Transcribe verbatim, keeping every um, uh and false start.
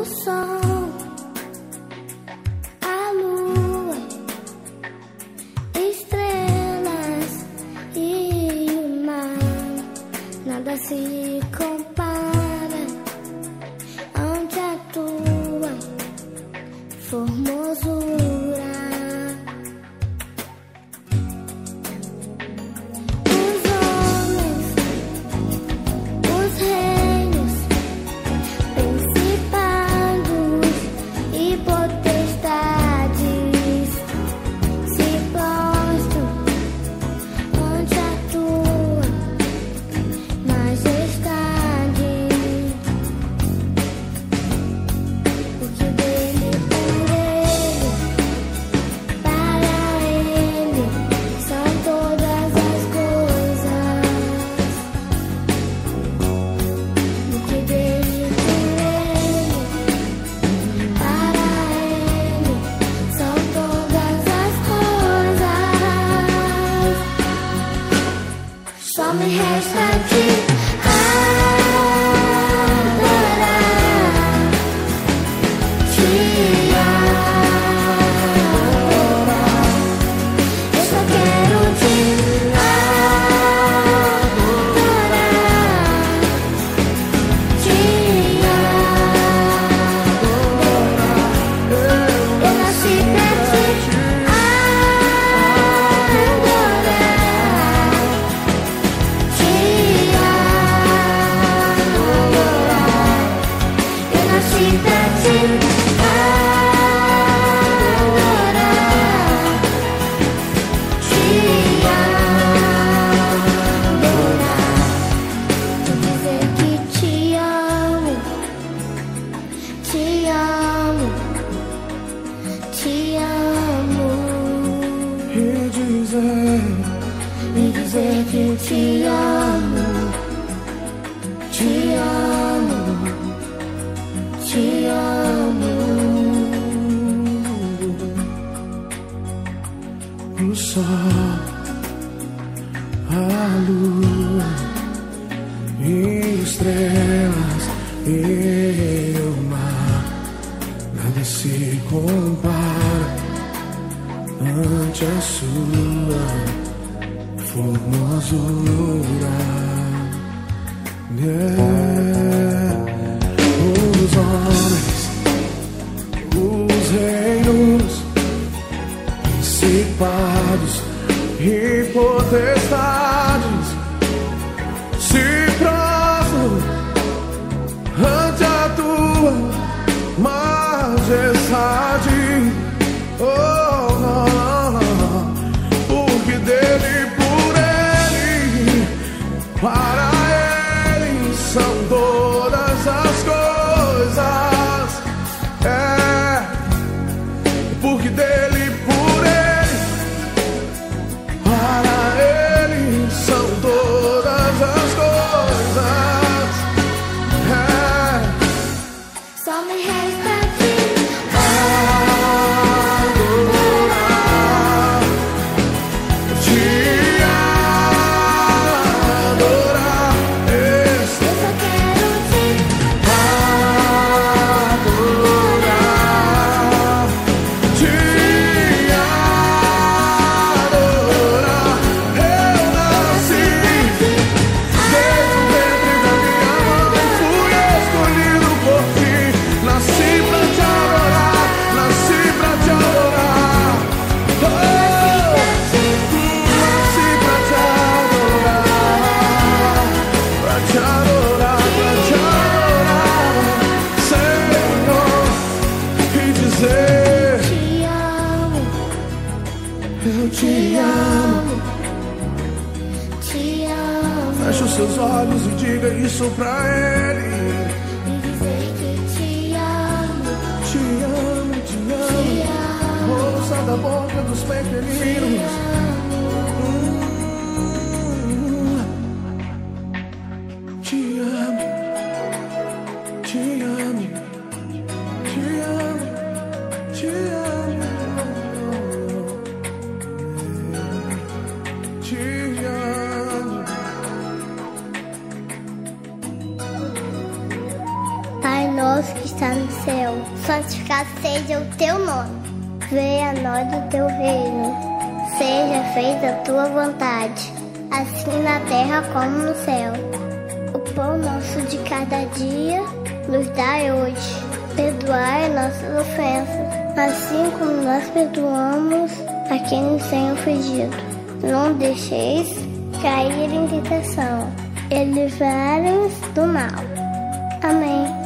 sol, a lua, estrelas e o mar, nada se compara ante a tua formosura. Só me resta te adorar, te adorar. Eu só quero te adorar, te adorar. Eu nasci pra te e dizer que te amo, te amo, te amo. O sol, a lua, e estrelas e o mar, nada se compara ante a sua formosura. Yeah. Os homens, os reinos, principados e potestades se prostram ante a tua majestade. Oh, não, não, não, porque dele, por ele, para ele são todas as coisas. É, porque dele, por ele, para ele são todas as coisas. É, só me resta eu te amo, te amo. Feche os seus olhos e diga isso pra ele. E dizer que te amo, te amo, te amo, te amo. Ouça da boca dos pequeninos. Te amo, te amo, te amo, te amo. I know. nosso que está no céu, santificado seja o teu nome. Venha a nós o teu reino. Seja feita a tua vontade, assim na terra como no céu. O pão nosso de cada dia nos dai hoje. Perdoai nossas ofensas, assim como nós perdoamos a quem nos tem ofendido. Não deixeis cair em tentação, e livrai-nos do mal. Amém.